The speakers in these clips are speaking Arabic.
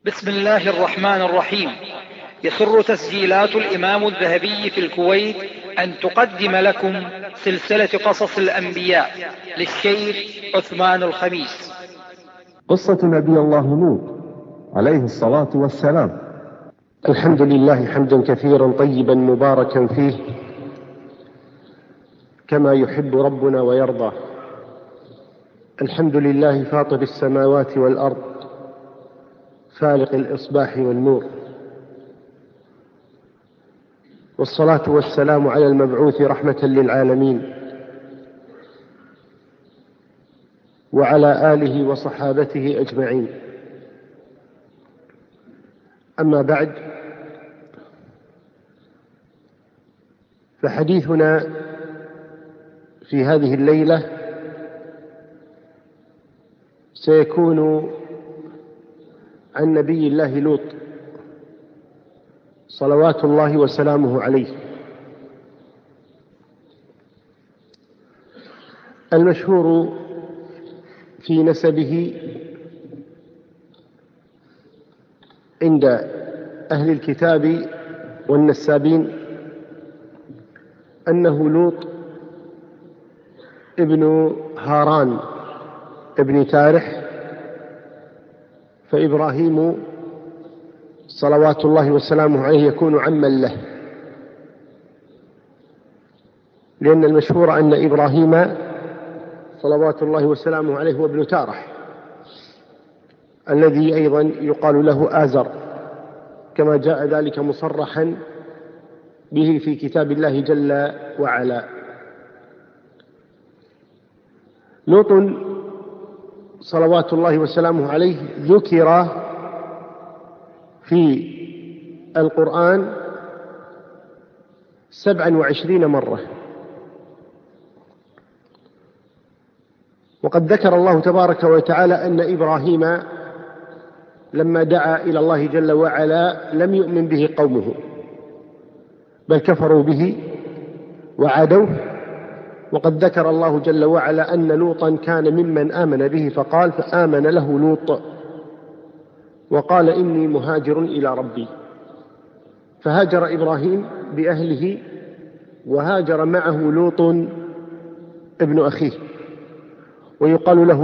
بسم الله الرحمن الرحيم. يسر تسجيلات الإمام الذهبي في الكويت أن تقدم لكم سلسلة قصص الأنبياء للشيخ عثمان الخميس. قصة نبي الله لوط عليه الصلاة والسلام. الحمد لله حمدا كثيرا طيبا مباركا فيه كما يحب ربنا ويرضى. الحمد لله فاطر السماوات والأرض فالق الإصباح والنور، والصلاة والسلام على المبعوث رحمة للعالمين وعلى آله وصحابته أجمعين. أما بعد، فحديثنا في هذه الليلة سيكون عن نبي الله لوط صلوات الله وسلامه عليه. المشهور في نسبه عند أهل الكتاب والنسابين أنه لوط ابن هاران ابن تارح، فإبراهيم صلوات الله وسلامه عليه يكون عما له، لأن المشهور أن إبراهيم صلوات الله وسلامه عليه هو ابن تارح الذي أيضا يقال له آزر، كما جاء ذلك مصرحا به في كتاب الله جل وعلا. لوط صلوات الله وسلامه عليه ذكر في القرآن 27 مرة، وقد ذكر الله تبارك وتعالى أن إبراهيم لما دعا إلى الله جل وعلا لم يؤمن به قومه، بل كفروا به وعادوه. وقد ذكر الله جل وعلا أن لوطا كان ممن آمن به، فقال فآمن له لوط وقال إني مهاجر إلى ربي. فهاجر إبراهيم بأهله وهاجر معه لوط ابن أخيه، ويقال له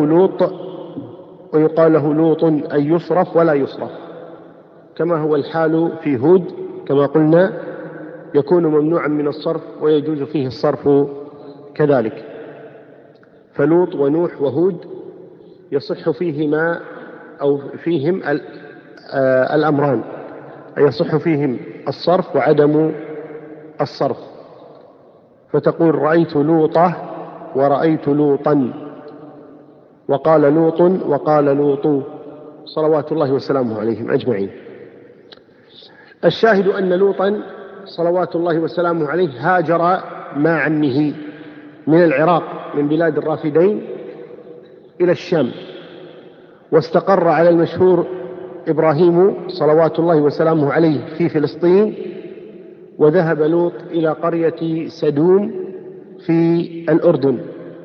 لوط أن يصرف ولا يصرف، كما هو الحال في هود، كما قلنا يكون ممنوعا من الصرف ويجوز فيه الصرف كذلك. فلوط ونوح وهود يصح فيهما أو فيهم الأمران، يصح فيهم الصرف وعدم الصرف، فتقول رأيت لوطة ورأيت لوطا، وقال لوط وقال لوط صلوات الله وسلامه عليهم أجمعين. الشاهد أن لوطا صلوات الله وسلامه عليه هاجر مع عمه من العراق من بلاد الرافدين إلى الشام، واستقر على المشهور إبراهيم صلوات الله وسلامه عليه في فلسطين، وذهب لوط إلى قرية سدوم في الأردن،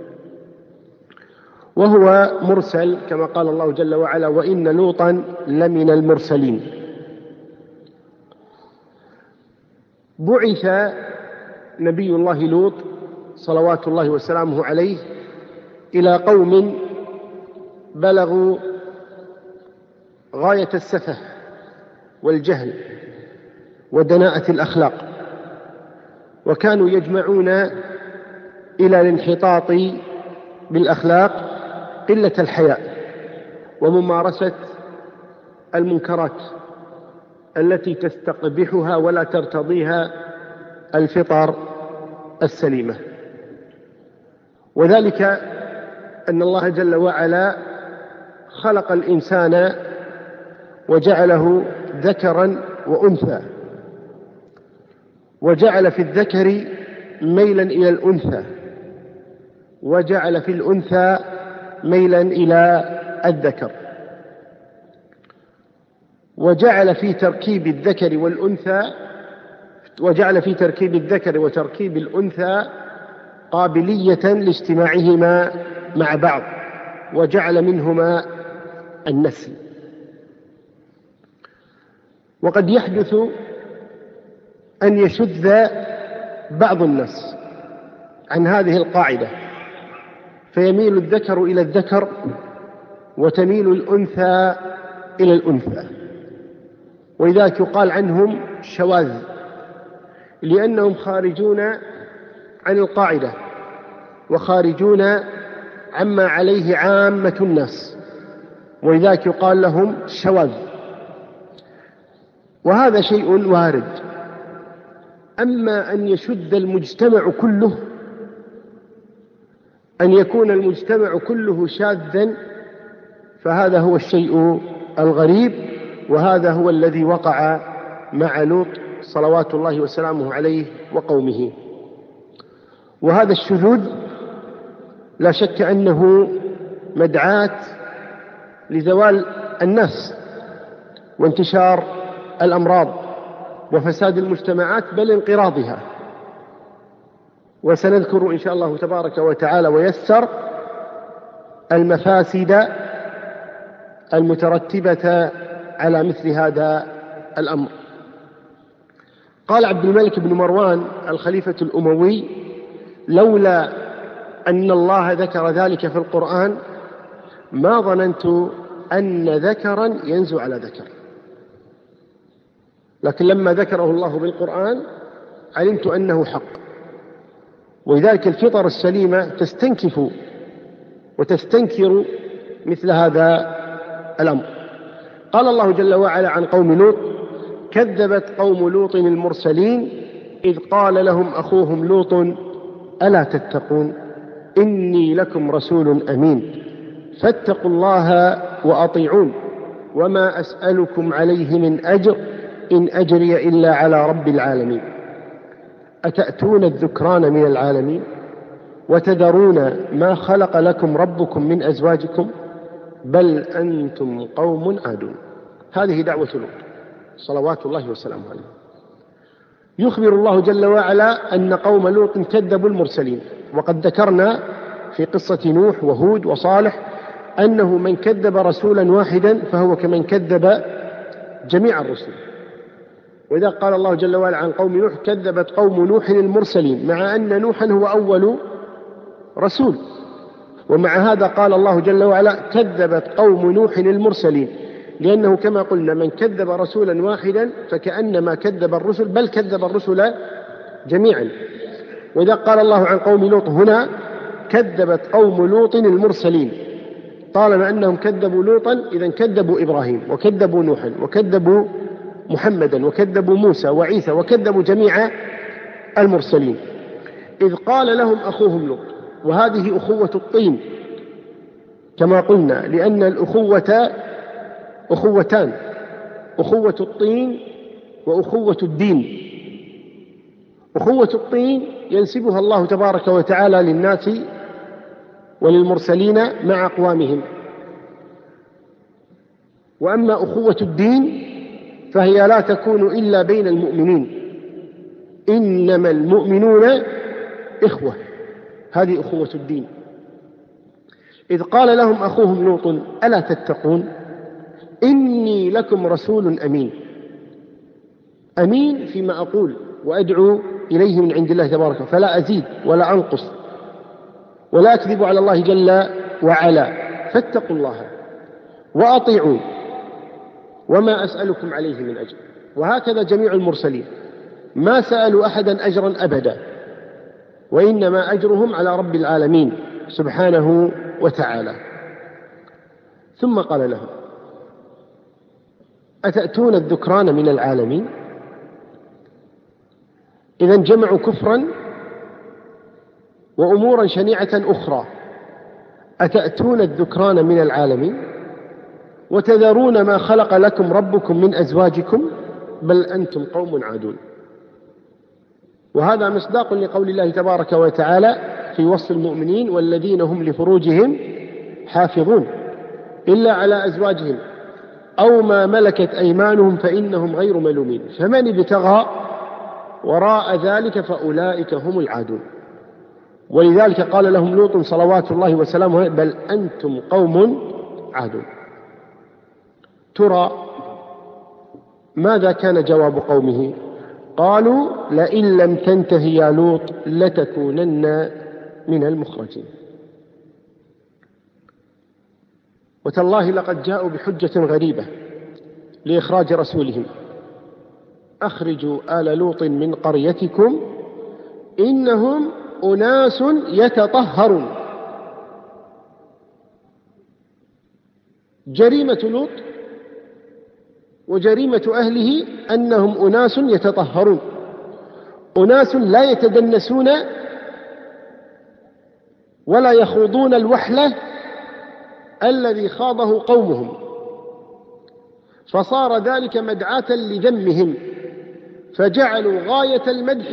وهو مرسل كما قال الله جل وعلا وإن لوطا لمن المرسلين. بعث نبي الله لوط صلوات الله وسلامه عليه إلى قوم بلغوا غاية السفه والجهل ودناءة الأخلاق، وكانوا يجمعون إلى الانحطاط بالأخلاق قلة الحياء وممارسة المنكرات التي تستقبحها ولا ترتضيها الفطر السليمة. وذلك أن الله جل وعلا خلق الإنسان وجعله ذكرا وأنثى، وجعل في الذكر ميلا إلى الأنثى، وجعل في الأنثى ميلا إلى الذكر، وجعل في تركيب الذكر وتركيب الأنثى قابلية لاجتماعهما مع بعض، وجعل منهما النسل. وقد يحدث أن يشذ بعض الناس عن هذه القاعدة، فيميل الذكر إلى الذكر وتميل الأنثى إلى الأنثى، ولذلك يقال عنهم شواذ، لأنهم خارجون عن القاعدة وخارجون عما عليه عامة الناس، ولذلك يقال لهم شواذ. وهذا شيء وارد. أما أن يشد المجتمع كله، أن يكون المجتمع كله شاذا، فهذا هو الشيء الغريب، وهذا هو الذي وقع مع لوط صلوات الله وسلامه عليه وقومه. وهذا الشذوذ لا شك أنه مدعاة لزوال الناس وانتشار الأمراض وفساد المجتمعات بل انقراضها. وسنذكر إن شاء الله تبارك وتعالى ويسر المفاسد المترتبة على مثل هذا الأمر. قال عبد الملك بن مروان الخليفة الأموي: لولا أن الله ذكر ذلك في القرآن ما ظننت أن ذكرا ينزو على ذكر، لكن لما ذكره الله بالقرآن علمت أنه حق. ولذلك الفطر السليمة تستنكف وتستنكر مثل هذا الأمر. قال الله جل وعلا عن قوم لوط: كذبت قوم لوط المرسلين إذ قال لهم أخوهم لوط ألا تتقون إني لكم رسول أمين فاتقوا الله وأطيعون وما أسألكم عليه من أجر إن أجري إلا على رب العالمين أتأتون الذكران من العالمين وتذرون ما خلق لكم ربكم من أزواجكم بل أنتم قوم عادون. هذه دعوة لوط صلوات الله وسلامه عليه. يخبر الله جل وعلا أن قوم لوط كذبوا المرسلين، وقد ذكرنا في قصة نوح وهود وصالح أنه من كذب رسولا واحدا فهو كمن كذب جميع الرسل. وإذا قال الله جل وعلا عن قوم نوح: كذبت قوم نوح المرسلين، مع أن نوحا هو أول رسول. ومع هذا قال الله جل وعلا: كذبت قوم نوح المرسلين، لأنه كما قلنا من كذب رسولا واحدا فكأنما كذب الرسل بل كذب الرسل جميعا. وإذا قال الله عن قوم لوط هنا: كذبت قوم لوط المرسلين، طالما أنهم كذبوا لوطا إذن كذبوا إبراهيم وكذبوا نوحا وكذبوا محمدا وكذبوا موسى وعيسى وكذبوا جميع المرسلين. إذ قال لهم أخوهم لوط، وهذه أخوة الطين كما قلنا، لأن الأخوة أخوتان: أخوة الطين وأخوة الدين. أخوة الطين ينسبها الله تبارك وتعالى للناس وللمرسلين مع أقوامهم، وأما أخوة الدين فهي لا تكون إلا بين المؤمنين، إنما المؤمنون إخوة، هذه أخوة الدين. إذ قال لهم أخوهم لوط ألا تتقون إني لكم رسول أمين. أمين فيما أقول وأدعو إليه من عند الله تبارك، فلا أزيد ولا أنقص ولا أكذب على الله جل وعلا، فاتقوا الله وأطيعون وما أسألكم عليه من أجر. وهكذا جميع المرسلين ما سألوا أحدا أجرا أبدا، وإنما أجرهم على رب العالمين سبحانه وتعالى. ثم قال لهم: أتأتون الذكران من العالمين. إذن جمعوا كفرا وأمورا شنيعة أخرى. أتأتون الذكران من العالمين وتذرون ما خلق لكم ربكم من أزواجكم بل أنتم قوم عادون. وهذا مصداق لقول الله تبارك وتعالى في وصف المؤمنين: والذين هم لفروجهم حافظون إلا على أزواجهم أو ما ملكت أيمانهم فإنهم غير ملومين فمن ابتغى وراء ذلك فأولئك هم العادون. ولذلك قال لهم لوط صلوات الله وسلامه: بل أنتم قوم عادون. ترى ماذا كان جواب قومه؟ قالوا لئن لم تنته يا لوط لتكونن من المخرجين. وتالله لقد جاءوا بحجة غريبة لإخراج رسولهم: أخرجوا آل لوط من قريتكم إنهم أناس يتطهرون. جريمة لوط وجريمة أهله أنهم أناس يتطهرون، أناس لا يتدنسون ولا يخوضون الوحلة الذي خاضه قومهم، فصار ذلك مدعاة لذمهم، فجعلوا غاية المدح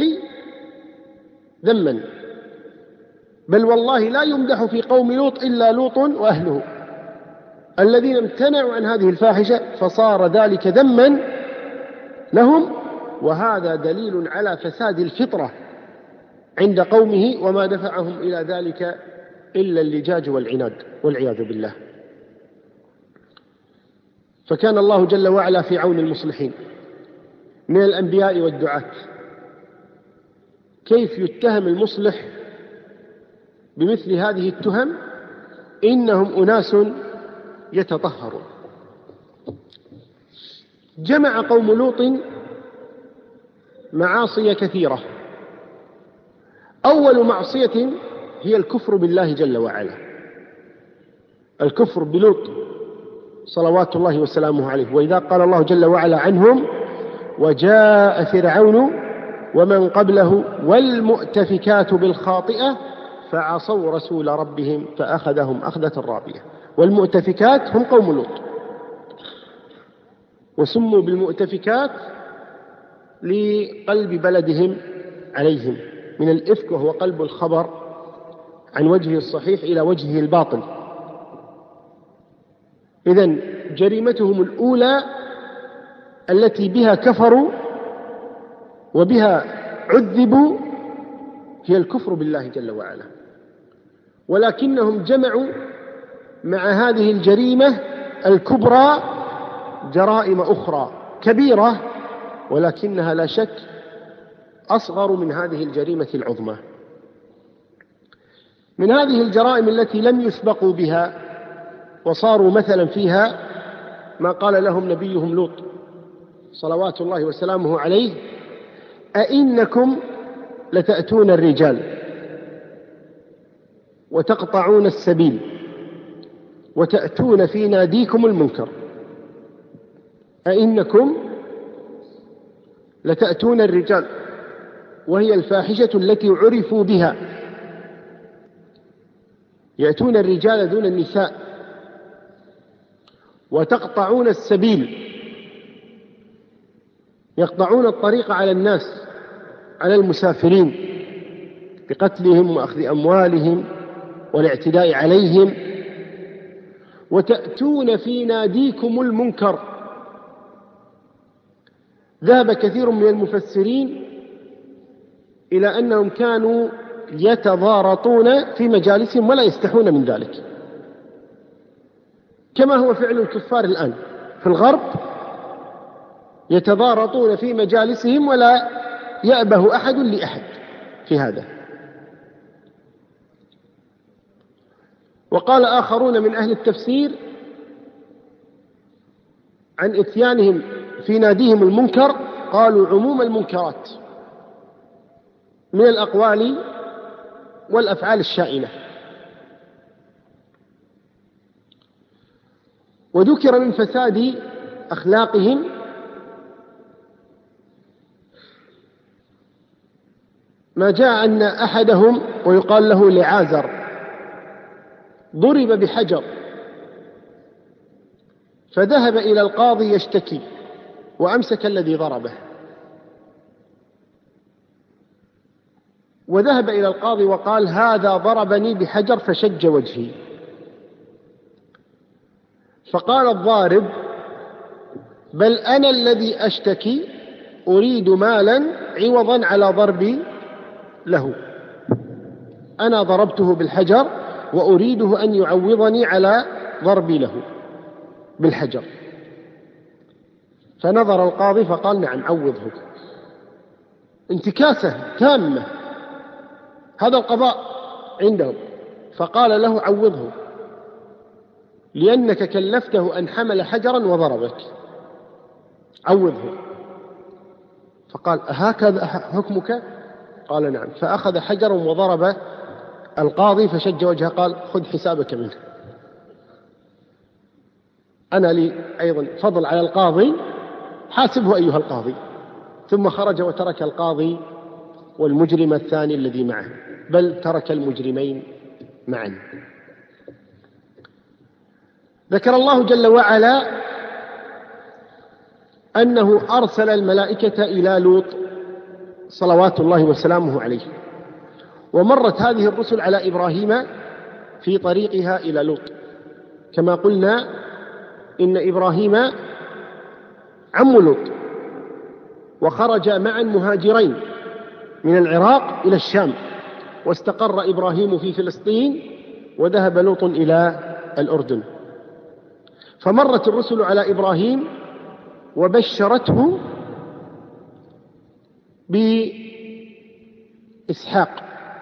ذما. بل والله لا يمدح في قوم لوط إلا لوط وأهله الذين امتنعوا عن هذه الفاحشة، فصار ذلك ذما لهم. وهذا دليل على فساد الفطرة عند قومه، وما دفعهم إلى ذلك إلا اللجاج والعناد والعياذ بالله. فكان الله جل وعلا في عون المصلحين من الأنبياء والدعاة. كيف يتهم المصلح بمثل هذه التهم؟ إنهم أناس يتطهرون. جمع قوم لوط معاصي كثيرة. أول معصية هي الكفر بالله جل وعلا، الكفر بلوط صلوات الله وسلامه عليه. وإذا قال الله جل وعلا عنهم: وجاء فرعون ومن قبله والمؤتفكات بالخاطئة فعصوا رسول ربهم فأخذهم أخذة رابية. والمؤتفكات هم قوم لوط، وسموا بالمؤتفكات لقلب بلدهم عليهم من الإفك، وهو قلب الخبر عن وجهه الصحيح إلى وجهه الباطل. إذن جريمتهم الأولى التي بها كفروا وبها عذبوا هي الكفر بالله جل وعلا. ولكنهم جمعوا مع هذه الجريمة الكبرى جرائم أخرى كبيرة، ولكنها لا شك أصغر من هذه الجريمة العظمى. من هذه الجرائم التي لم يسبقوا بها وصاروا مثلا فيها ما قال لهم نبيهم لوط صلوات الله وسلامه عليه: أئنكم لتأتون الرجال وتقطعون السبيل وتأتون في ناديكم المنكر. أئنكم لتأتون الرجال، وهي الفاحشة التي عرفوا بها، يأتون الرجال دون النساء. وتقطعون السبيل، يقطعون الطريق على الناس، على المسافرين، بقتلهم وأخذ أموالهم والاعتداء عليهم. وتأتون في ناديكم المنكر. ذهب كثير من المفسرين إلى أنهم كانوا يتضارطون في مجالسهم ولا يستحون من ذلك، كما هو فعل الكفار الآن في الغرب، يتضارطون في مجالسهم ولا يأبه أحد لأحد في هذا. وقال آخرون من أهل التفسير عن إتيانهم في ناديهم المنكر، قالوا عموم المنكرات من الأقوال والأفعال الشائنة. وذكر من فساد أخلاقهم ما جاء أن أحدهم ويقال له لعازر ضرب بحجر، فذهب إلى القاضي يشتكي وأمسك الذي ضربه، وذهب إلى القاضي وقال: هذا ضربني بحجر فشج وجهي. فقال الضارب: بل أنا الذي أشتكي، أريد مالا عوضا على ضربي له، أنا ضربته بالحجر وأريده أن يعوضني على ضربي له بالحجر. فنظر القاضي فقال نعم عوضه. انتكاسة تامة، هذا القضاء عندهم. فقال له عوضه لأنك كلفته أن حمل حجرا وضربك، عوضه. فقال هكذا حكمك؟ قال نعم. فأخذ حجرا وضرب القاضي فشج وجهه، قال خذ حسابك منه، أنا لي أيضا فضل على القاضي، حاسبه أيها القاضي. ثم خرج وترك القاضي والمجرم الثاني الذي معه، بل ترك المجرمين معا. ذكر الله جل وعلا أنه أرسل الملائكة إلى لوط صلوات الله وسلامه عليه، ومرت هذه الرسل على إبراهيم في طريقها إلى لوط. كما قلنا إن إبراهيم عم لوط، وخرج معا مهاجرين من العراق إلى الشام، واستقر إبراهيم في فلسطين وذهب لوط إلى الأردن. فمرت الرسل على إبراهيم وبشرته بإسحاق،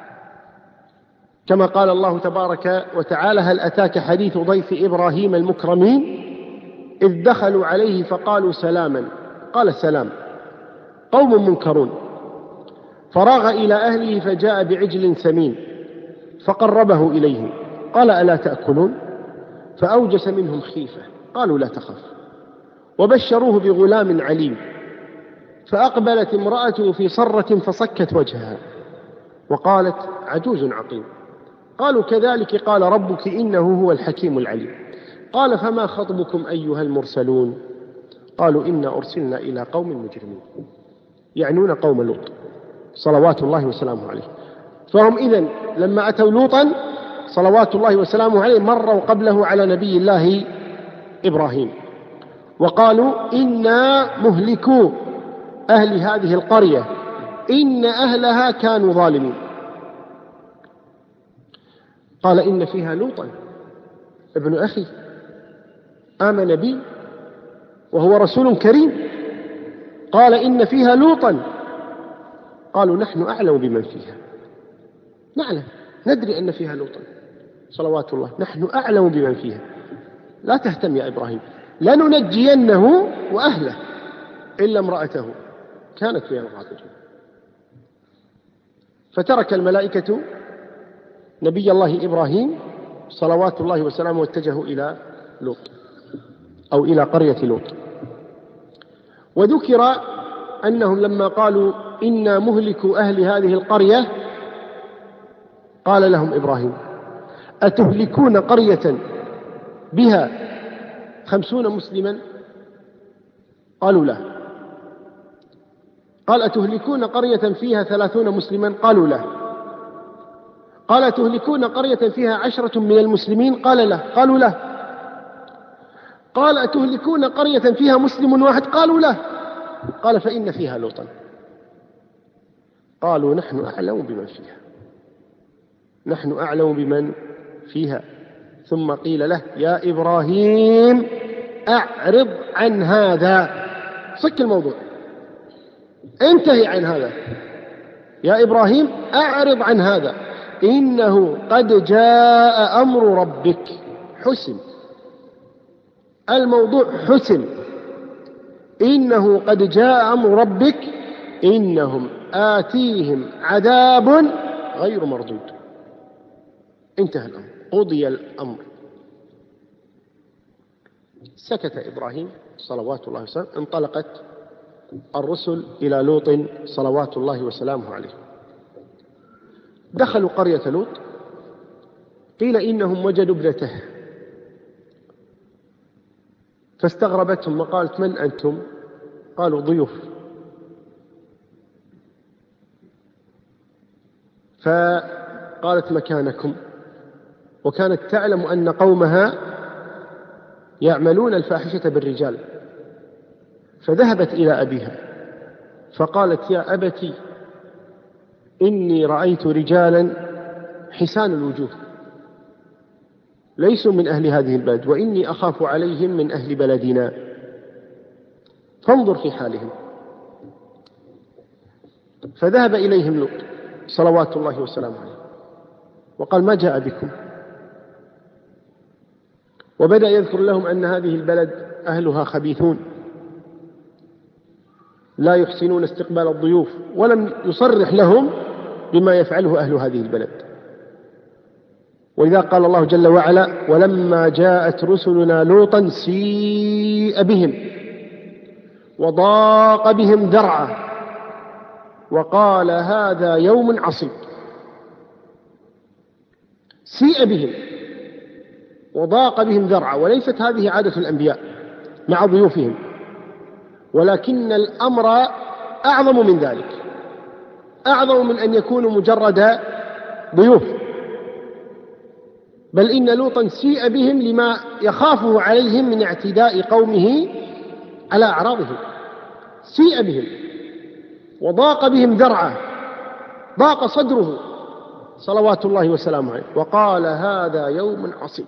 كما قال الله تبارك وتعالى هل أتاك حديث ضيف إبراهيم المكرمين إذ دخلوا عليه فقالوا سلاما قال سلام قوم منكرون. فراغ إلى أهله فجاء بعجل سمين فقربه إليهم قال ألا تأكلون؟ فأوجس منهم خيفة قالوا لا تخف، وبشروه بغلام عليم. فأقبلت امرأته في صرة فصكت وجهها وقالت عجوز عقيم. قالوا كذلك قال ربك إنه هو الحكيم العليم. قال فما خطبكم أيها المرسلون؟ قالوا إنا أرسلنا إلى قوم مجرمين، يعنون قوم لوط صلوات الله وسلامه عليه. فهم إذن لما أتوا لوطا صلوات الله وسلامه عليه مروا قبله على نبي الله إبراهيم وقالوا إنا مهلكو أهل هذه القرية إن أهلها كانوا ظالمين. قال إن فيها لوطا ابن أخي آمن بي وهو رسول كريم. قال إن فيها لوطا. قالوا نحن أعلم بمن فيها، نعلم ندري أن فيها لوطا صلوات الله، نحن أعلم بمن فيها، لا تهتم يا إبراهيم لننجينه وأهله إلا امرأته كانت فيها الغابرين. فترك الملائكة نبي الله إبراهيم صلوات الله وسلامه واتجهوا إلى لوط أو إلى قرية لوط. وذكر أنهم لما قالوا إنا مهلكوا أهل هذه القرية قال لهم إبراهيم أتهلكون قرية بها 50 مسلما؟ قالوا لا. قال أتهلكون قرية فيها 30 مسلما؟ قالوا لا. قال أتهلكون قرية فيها 10 من المسلمين؟ قال لا. قالوا لا. قال أتهلكون قرية فيها مسلم واحد؟ قالوا لا. قال فإن فيها لوطا. قالوا نحن أعلم بمن فيها، نحن أعلم بمن فيها. ثم قيل له يا إبراهيم أعرض عن هذا، صك الموضوع، انتهي عن هذا. يا إبراهيم أعرض عن هذا إنه قد جاء أمر ربك. حسن الموضوع، حسن. إنه قد جاء أمر ربك إنهم آتيهم عذاب غير مردود. انتهى الأمر، قضي الأمر. سكت إبراهيم صلوات الله وسلامه. انطلقت الرسل إلى لوط صلوات الله وسلامه عليه. دخلوا قرية لوط، قيل إنهم وجدوا ابنته فاستغربتهم وقالت من أنتم؟ قالوا ضيوف. فقالت مكانكم، وكانت تعلم أن قومها يعملون الفاحشة بالرجال. فذهبت إلى أبيها فقالت يا أبتي إني رأيت رجالا حسان الوجوه ليسوا من أهل هذه البلد وإني أخاف عليهم من أهل بلدنا. فانظر في حالهم. فذهب إليهم لوط صلوات الله وسلامه عليه وقال: ما جاء بكم؟ وبدأ يذكر لهم أن هذه البلد أهلها خبيثون لا يحسنون استقبال الضيوف، ولم يصرح لهم بما يفعله أهل هذه البلد. ولذا قال الله جل وعلا: ولما جاءت رسلنا لوطا سيء بهم وضاق بهم ذرعا وقال هذا يوم عصيب. سيء بهم وضاق بهم ذرعا، وليست هذه عادة الأنبياء مع ضيوفهم، ولكن الأمر أعظم من ذلك، أعظم من أن يكونوا مجرد ضيوف، بل إن لوطا سيء بهم لما يخافه عليهم من اعتداء قومه على أعراضهم. سيء بهم وضاق بهم ذرعا، ضاق صدره صلوات الله وسلامه عليه، وقال هذا يوم عصيب.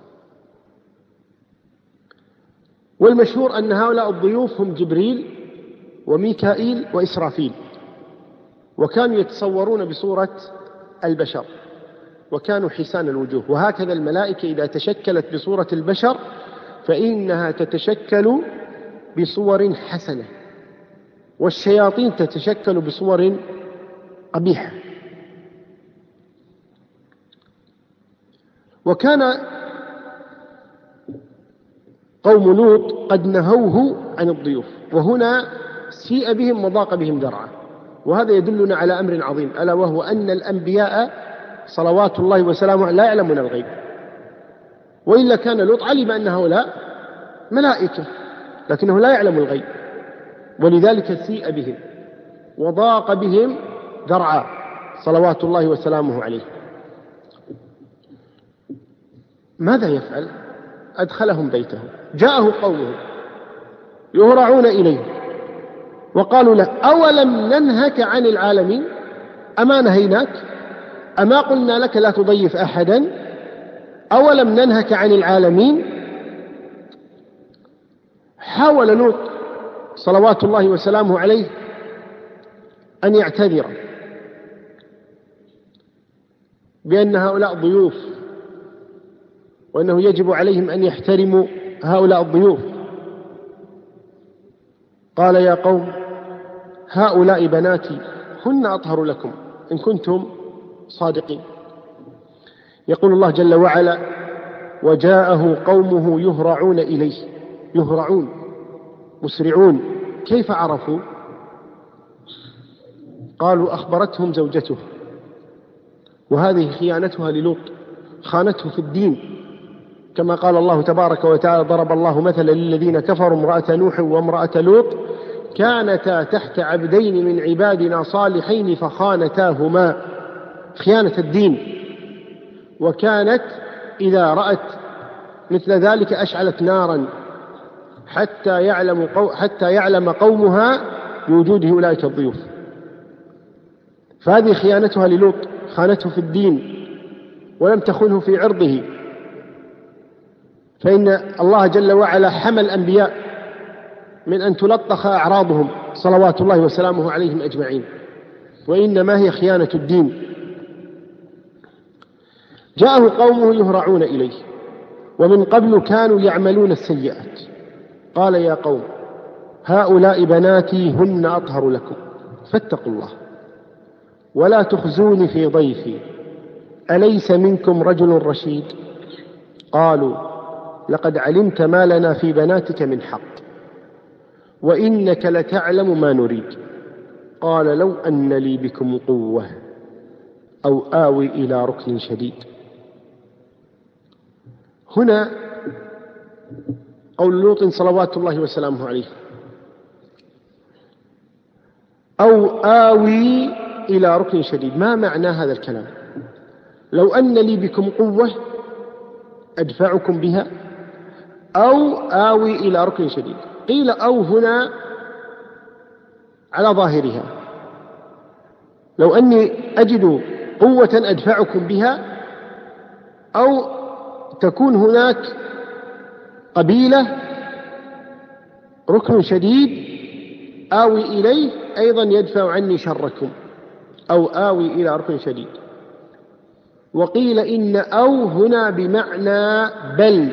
والمشهور أن هؤلاء الضيوف هم جبريل وميكائيل وإسرافيل، وكانوا يتصورون بصورة البشر، وكانوا حسان الوجوه. وهكذا الملائكة إذا تشكلت بصورة البشر فإنها تتشكل بصور حسنة، والشياطين تتشكل بصور قبيحة. وكان قوم لوط قد نهوه عن الضيوف، وهنا سيء بهم وضاق بهم ذرعا. وهذا يدلنا على أمر عظيم، ألا وهو أن الأنبياء صلوات الله وسلامه لا يعلمون الغيب، وإلا كان لوط علم أن هؤلاء ملائكة، لكنه لا يعلم الغيب، ولذلك سيء بهم وضاق بهم ذرعا صلوات الله وسلامه عليه. ماذا يفعل؟ أدخلهم بيته، جاءه قومه يهرعون إليه وقالوا له: أولم ننهك عن العالمين؟ أما نهيناك؟ أما قلنا لك لا تضيف أحدا؟ أولم ننهك عن العالمين؟ حاول لوط صلوات الله وسلامه عليه أن يعتذر بأن هؤلاء ضيوف، وأنه يجب عليهم أن يحترموا هؤلاء الضيوف. قال: يا قوم هؤلاء بناتي هن أطهر لكم إن كنتم صادقين. يقول الله جل وعلا: وجاءه قومه يهرعون إليه. يهرعون، مسرعون. كيف عرفوا؟ قالوا: أخبرتهم زوجته، وهذه خيانتها للوط، خانته في الدين، كما قال الله تبارك وتعالى: ضرب الله مثلا للذين كفروا امرأة نوح وامرأة لوط كانتا تحت عبدين من عبادنا صالحين فخانتاهما. خيانة الدين. وكانت إذا رأت مثل ذلك أشعلت نارا حتى يعلم قومها بوجود أولئك الضيوف. فهذه خيانتها للوط، خانته في الدين ولم تخنه في عرضه، فإن الله جل وعلا حمى الأنبياء من أن تلطخ أعراضهم صلوات الله وسلامه عليهم أجمعين، وإنما هي خيانة الدين. جاءه قومه يهرعون إليه ومن قبل كانوا يعملون السيئات. قال: يا قوم هؤلاء بناتي هن أطهر لكم فاتقوا الله ولا تخزوني في ضيفي أليس منكم رجل رشيد؟ قالوا: لقد علمت ما لنا في بناتك من حق وإنك لتعلم ما نريد. قال: لو أن لي بكم قوة أو آوي إلى ركن شديد. هنا قول لوط صلوات الله وسلامه عليه: أو آوي إلى ركن شديد. ما معنى هذا الكلام؟ لو أن لي بكم قوة أدفعكم بها، أو آوي إلى ركن شديد. قيل أو هنا على ظاهرها، لو أني أجد قوة أدفعكم بها، أو تكون هناك قبيلة ركن شديد آوي إليه أيضا يدفع عني شركم، أو آوي إلى ركن شديد. وقيل إن أو هنا بمعنى بل،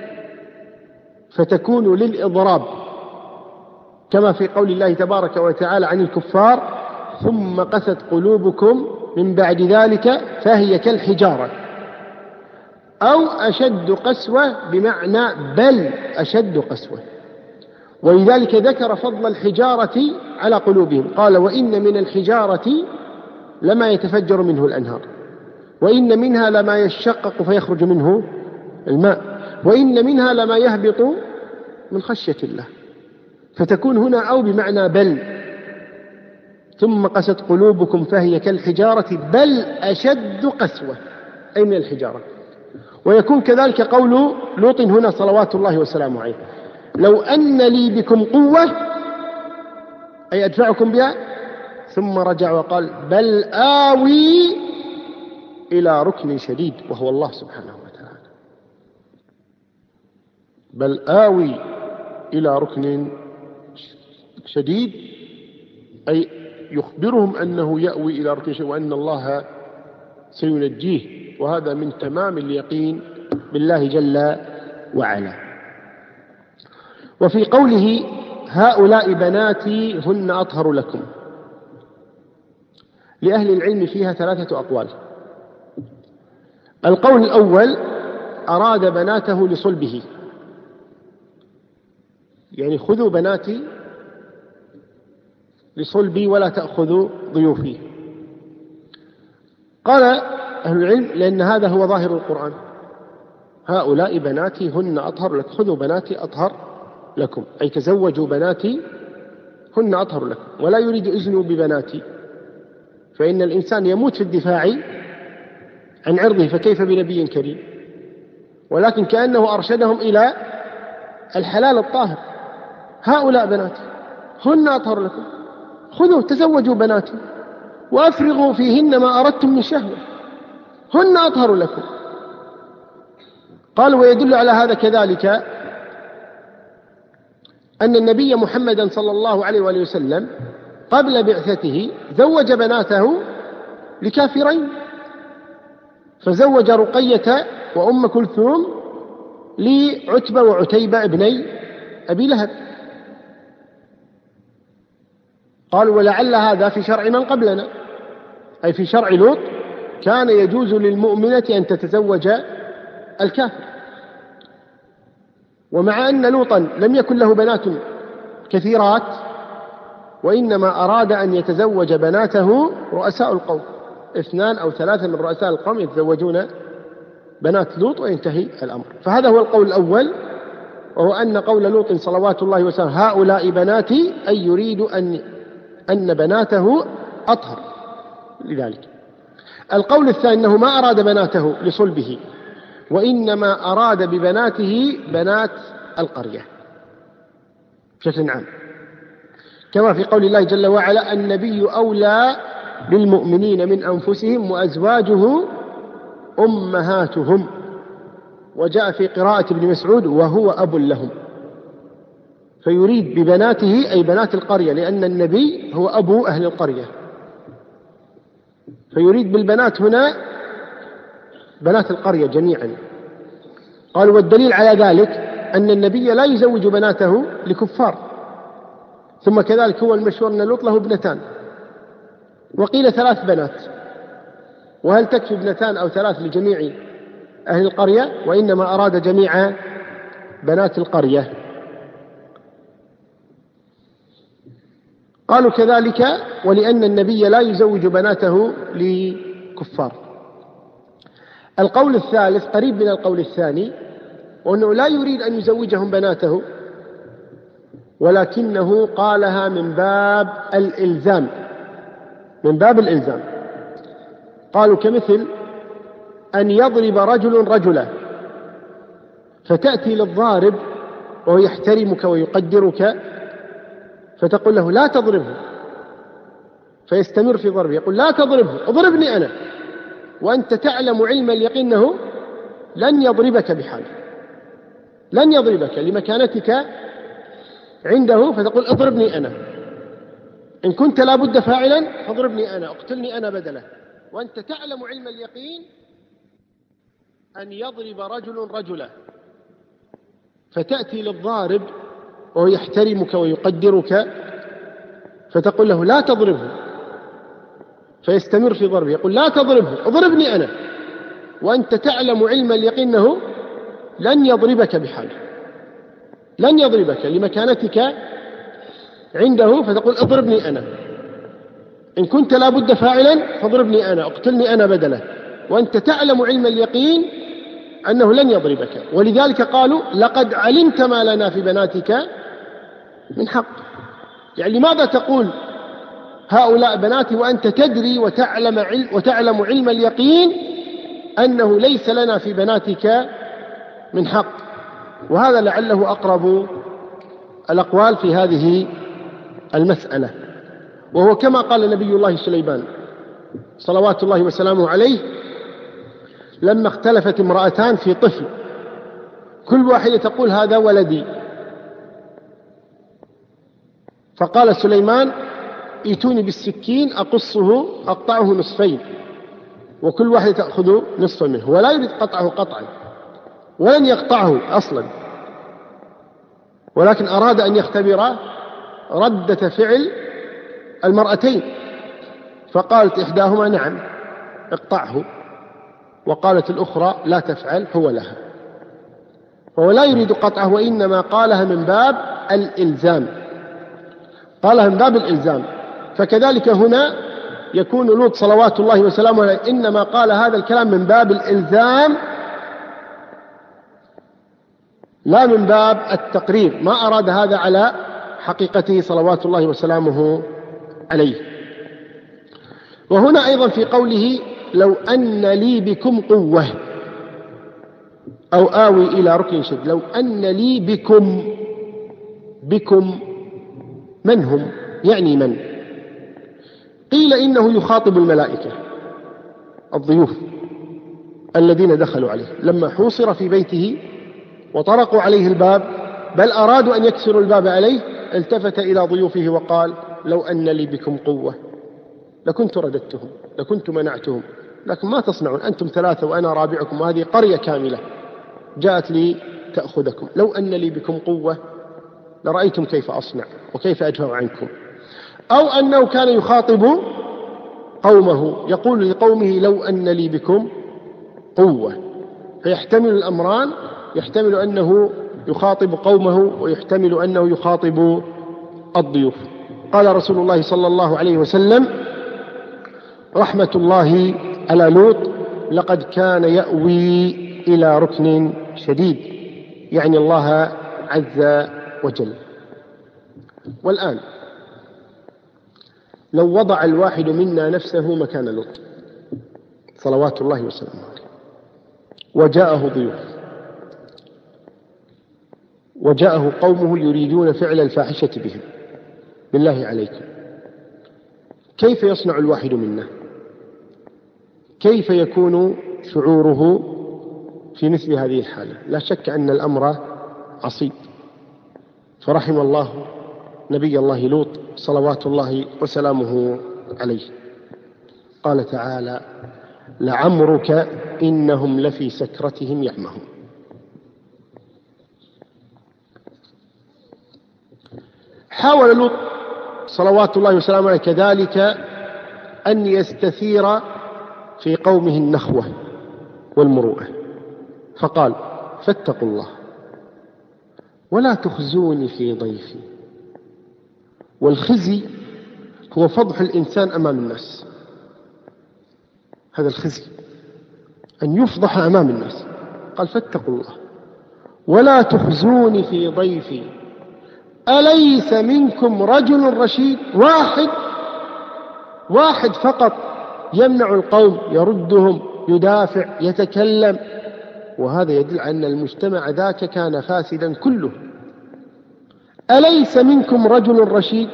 فتكون للإضراب، كما في قول الله تبارك وتعالى عن الكفار: ثم قست قلوبكم من بعد ذلك فهي كالحجارة، أو أشد قسوة بمعنى بل أشد قسوة. ولذلك ذكر فضل الحجارة على قلوبهم، قال: وإن من الحجارة لما يتفجر منه الأنهار، وإن منها لما يشقق فيخرج منه الماء، وإن منها لما يهبط من خشية الله. فتكون هنا أو بمعنى بل، ثم قست قلوبكم فهي كالحجارة بل أشد قسوة، أي من الحجارة. ويكون كذلك قول لوط هنا صلوات الله وسلامه عليه: لو أن لي بكم قوة، أي أدفعكم بها، ثم رجع وقال: بل آوي إلى ركن شديد، وهو الله سبحانه وتعالى. بل آوي إلى ركن شديد، أي يخبرهم أنه يأوي إلى ركن شديد وأن الله سينجيه، وهذا من تمام اليقين بالله جل وعلا. وفي قوله: هؤلاء بناتي هن أطهر لكم، لأهل العلم فيها 3 أقوال. القول الأول: أراد بناته لصلبه، يعني خذوا بناتي لصلبي ولا تأخذوا ضيوفي. قال أهل العلم: لأن هذا هو ظاهر القرآن: هؤلاء بناتي هن أطهر لكم، خذوا بناتي أطهر لكم، أي تزوجوا بناتي هن أطهر لكم، ولا يريد إذنوا ببناتي، فإن الإنسان يموت في الدفاع عن عرضه، فكيف بنبي كريم؟ ولكن كأنه أرشدهم إلى الحلال الطاهر: هؤلاء بناتي هن أطهر لكم، خذوا تزوجوا بناتي وأفرغوا فيهن ما أردتم من شهوة، هن أطهر لكم. قال: ويدل على هذا كذلك أن النبي محمدا صلى الله عليه وآله وسلم قبل بعثته زوج بناته لكافرين، فزوج رقية وأم كلثوم لعتبة وعتيبة ابني أبي لهب. قالوا: ولعل هذا في شرع من قبلنا، أي في شرع لوط كان يجوز للمؤمنة أن تتزوج الكافر. ومع أن لوطا لم يكن له بنات كثيرات، وإنما أراد أن يتزوج بناته رؤساء القوم، 2 أو 3 من رؤساء القوم يتزوجون بنات لوط وينتهي الأمر. فهذا هو القول الأول، وهو أن قول لوط صلوات الله وسلامه: هؤلاء بناتي، أي يريد أن بناته أطهر لذلك. القول الثاني أنه ما أراد بناته لصلبه، وإنما أراد ببناته بنات القرية بشكل عام، كما في قول الله جل وعلا: النبي أولى بالمؤمنين من أنفسهم وأزواجه أمهاتهم. وجاء في قراءة ابن مسعود: وهو أب لهم. فيريد ببناته أي بنات القرية، لأن النبي هو أبو أهل القرية، فيريد بالبنات هنا بنات القرية جميعا. قال: والدليل على ذلك أن النبي لا يزوج بناته لكفار. ثم كذلك هو المشهور أن لوط له 2، وقيل 3 بنات، وهل تكفي 2 أو 3 لجميع أهل القرية؟ وإنما أراد جميع بنات القرية. قالوا كذلك: ولأن النبي لا يزوج بناته لكفار. القول الثالث قريب من القول الثاني، وأنه لا يريد أن يزوجهم بناته، ولكنه قالها من باب الإلزام، من باب الإلزام. قالوا: كمثل أن يضرب رجل رجلا، فتأتي للضارب وهو يحترمك ويقدرك، فتقول له: لا تضربه، فيستمر في ضربه، يقول: لا تضربه، اضربني أنا، وأنت تعلم علم اليقين أنه لن يضربك بحال، لن يضربك لمكانتك عنده فتقول اضربني أنا، إن كنت لا بد فاعلا فاضربني أنا، اقتلني أنا بدله، وأنت تعلم علم اليقين أن يضرب رجل رجلا، فتأتي للضارب وهو يحترمك ويقدرك فتقول له لا تضربه، فيستمر في ضربه، يقول لا تضربه اضربني أنا، وأنت تعلم علم اليقين أنه لن يضربك بحال، لن يضربك لمكانتك عنده، فتقول اضربني أنا، إن كنت لا بد فاعلا فاضربني أنا، اقتلني أنا بدله، وأنت تعلم علم اليقين أنه لن يضربك. ولذلك قالوا لقد علمت ما لنا في بناتك من حق، يعني لماذا تقول هؤلاء بناتي وأنت تدري وتعلم علم اليقين أنه ليس لنا في بناتك من حق؟ وهذا لعله أقرب الأقوال في هذه المسألة، وهو كما قال نبي الله سليمان صلوات الله وسلامه عليه لما اختلفت امرأتان في طفل، كل واحدة تقول هذا ولدي، فقال سليمان ائتوني بالسكين أقطعه نصفين، وكل واحدة تأخذ نصفا منه، ولا يريد قطعه قطعا ولن يقطعه أصلا، ولكن أراد أن يختبر ردة فعل المرأتين، فقالت إحداهما نعم اقطعه، وقالت الأخرى لا تفعل هو لها، فهو لا يريد قطعه، وإنما قالها من باب الإلزام، قالها من باب الإلزام. فكذلك هنا يكون لوط صلوات الله وسلامه عليه إنما قال هذا الكلام من باب الإلزام لا من باب التقرير، ما أراد هذا على حقيقته صلوات الله وسلامه عليه. وهنا أيضا في قوله لو أن لي بكم قوة أو آوي إلى ركن شديد، لو أن لي بكم من هم؟ يعني من؟ قيل إنه يخاطب الملائكة الضيوف الذين دخلوا عليه لما حوصر في بيته وطرقوا عليه الباب، بل أرادوا أن يكسروا الباب عليه، التفت إلى ضيوفه وقال لو أن لي بكم قوة لكنت رددتهم، لكنت منعتهم، لكن ما تصنعون، أنتم ثلاثة وأنا رابعكم، وهذه قرية كاملة جاءت لي تأخذكم، لو أن لي بكم قوة لرأيتم كيف أصنع وكيف أدفع عنكم. أو أنه كان يخاطب قومه يقول لقومه لو أن لي بكم قوة، فيحتمل الأمران، يحتمل أنه يخاطب قومه ويحتمل أنه يخاطب الضيوف. قال رسول الله صلى الله عليه وسلم رحمة الله على لوط لقد كان يأوي إلى ركن شديد، يعني الله عز وجل. والآن لو وضع الواحد منا نفسه مكان لوط صلوات الله وسلامه عليه، وجاءه ضيوف وجاءه قومه يريدون فعل الفاحشة بهم، بالله عليكم كيف يصنع الواحد منا؟ كيف يكون شعوره في مثل هذه الحالة؟ لا شك أن الأمر عصيب. فرحم الله نبي الله لوط صلوات الله وسلامه عليه. قال تعالى لعمرك إنهم لفي سكرتهم يعمهون. حاول لوط صلوات الله وسلامه عليه كذلك أن يستثير في قومه النخوة والمروءة، فقال فاتقوا الله ولا تخزوني في ضيفي. والخزي هو فضح الإنسان أمام الناس، هذا الخزي أن يفضح أمام الناس. قال فاتقوا الله ولا تخزوني في ضيفي أليس منكم رجل رشيد؟ واحد فقط يمنع القوم، يردهم، يدافع، يتكلم، وهذا يدل على أن المجتمع ذاك كان فاسدا كله. أليس منكم رجل رشيد؟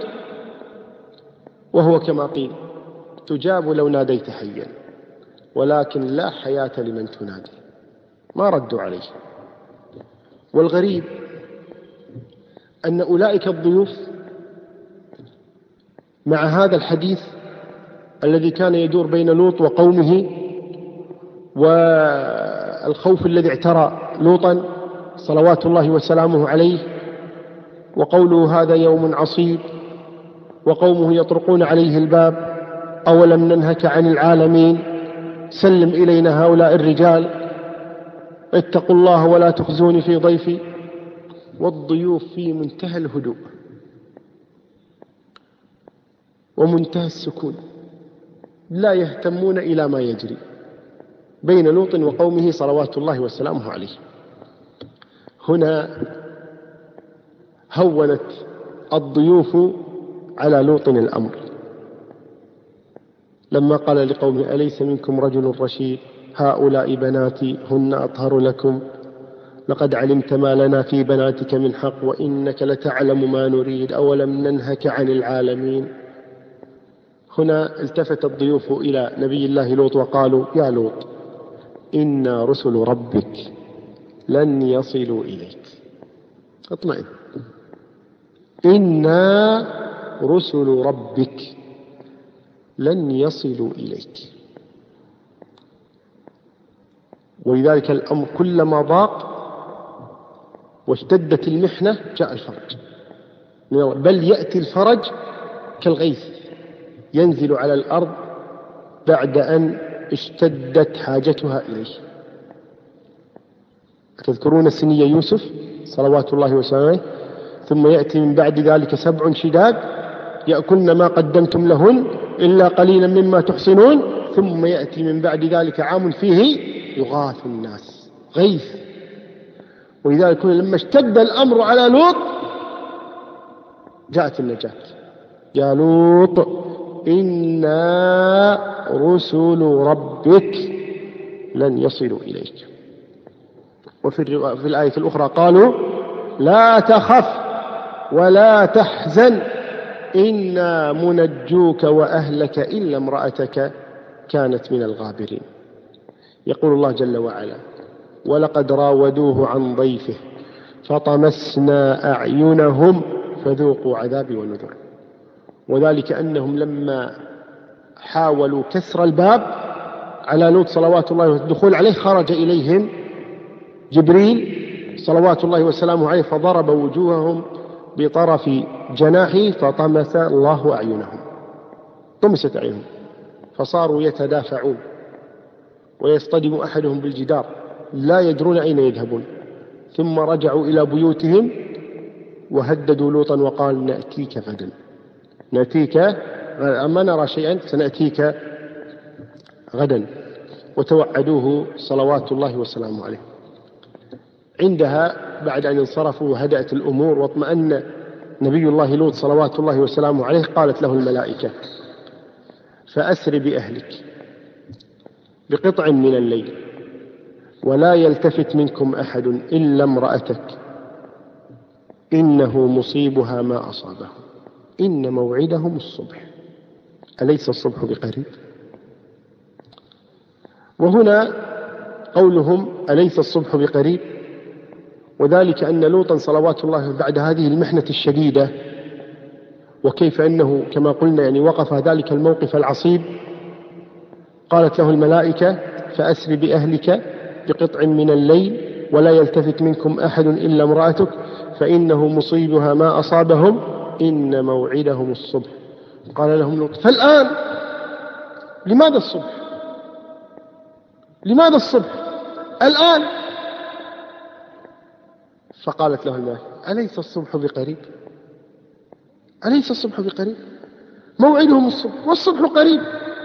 وهو كما قيل تجاب لو ناديت حيا، ولكن لا حياة لمن تنادي. ما ردوا عليه. والغريب أن أولئك الضيوف مع هذا الحديث الذي كان يدور بين لوط وقومه والخوف الذي اعترى لوطا صلوات الله وسلامه عليه، وقوله هذا يوم عصيب، وقومه يطرقون عليه الباب أولم ننهك عن العالمين، سلم إلينا هؤلاء الرجال، اتقوا الله ولا تخزوني في ضيفي. والضيوف في منتهى الهدوء ومنتهى السكون، لا يهتمون إلى ما يجري بين لوط وقومه صلوات الله وسلامه عليه. هنا هونت الضيوف على لوط الأمر لما قال لقومه أليس منكم رجل رشيد، هؤلاء بناتي هن أطهر لكم، لقد علمت ما لنا في بناتك من حق وإنك لتعلم ما نريد، أولم ننهك عن العالمين. هنا التفت الضيوف إلى نبي الله لوط وقالوا يا لوط إنا رسل ربك لن يصلوا إليك، اطمئن، إنا رسل ربك لن يصلوا إليك. ولذلك الأمر كلما ضاق واشتدت المحنة جاء الفرج، بل يأتي الفرج كالغيث ينزل على الأرض بعد أن اشتدت حاجتها إليه. تذكرون سني يوسف صلوات الله وسلامه، ثم يأتي من بعد ذلك 7 شداد يأكلن ما قدمتم لهن إلا قليلا مما تحصنون، ثم يأتي من بعد ذلك عام فيه يغاث الناس، غيث. ولذلك لما اشتد الأمر على لوط جاءت النجاة، يا لوط إنا رسل ربك لن يصلوا إليك. وفي الآية الأخرى قالوا لا تخف ولا تحزن إنا منجوك وأهلك إلا امرأتك كانت من الغابرين. يقول الله جل وعلا ولقد راودوه عن ضيفه فطمسنا أعينهم فذوقوا عذابي ونذر. وذلك أنهم لما حاولوا كسر الباب على لوط صلوات الله والدخول عليه خرج إليهم جبريل صلوات الله وسلامه عليه فضرب وجوههم بطرف جناحه فطمس الله أعينهم، طمست أعينهم فصاروا يتدافعون ويصطدم أحدهم بالجدار لا يدرون أين يذهبون. ثم رجعوا إلى بيوتهم وهددوا لوطا وقال نأتيك غدا، نأتيك ما نرى شيئا سنأتيك غدا، وتوعدوه صلوات الله وسلامه عليه. عندها بعد أن انصرفوا وهدأت الأمور واطمأن نبي الله لوط صلوات الله وسلامه عليه قالت له الملائكة فأسر بأهلك بقطع من الليل ولا يلتفت منكم أحد إلا امرأتك إنه مصيبها ما أصابه إن موعدهم الصبح أليس الصبح بقريب. وهنا قولهم أليس الصبح بقريب، وذلك أن لوطا صلوات الله بعد هذه المحنة الشديدة وكيف أنه كما قلنا يعني وقف ذلك الموقف العصيب، قالت له الملائكة فأسر بأهلك بقطع من الليل ولا يلتفت منكم أحد إلا امرأتك فإنه مصيبها ما أصابهم إن موعدهم الصبح. قال لهم لوط فالآن لماذا الصبح؟ لماذا الصبح الآن؟ فقالت له الملائكة أليس الصبح بقريب؟ أليس الصبح بقريب؟ موعدهم الصبح والصبح قريب،